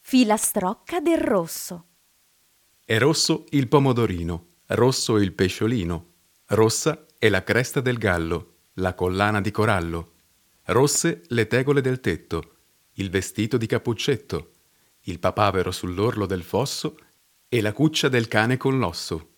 Filastrocca del rosso. È rosso il pomodorino, rosso il pesciolino, rossa è la cresta del gallo, la collana di corallo, rosse le tegole del tetto, il vestito di cappuccetto, il papavero sull'orlo del fosso e la cuccia del cane con l'osso.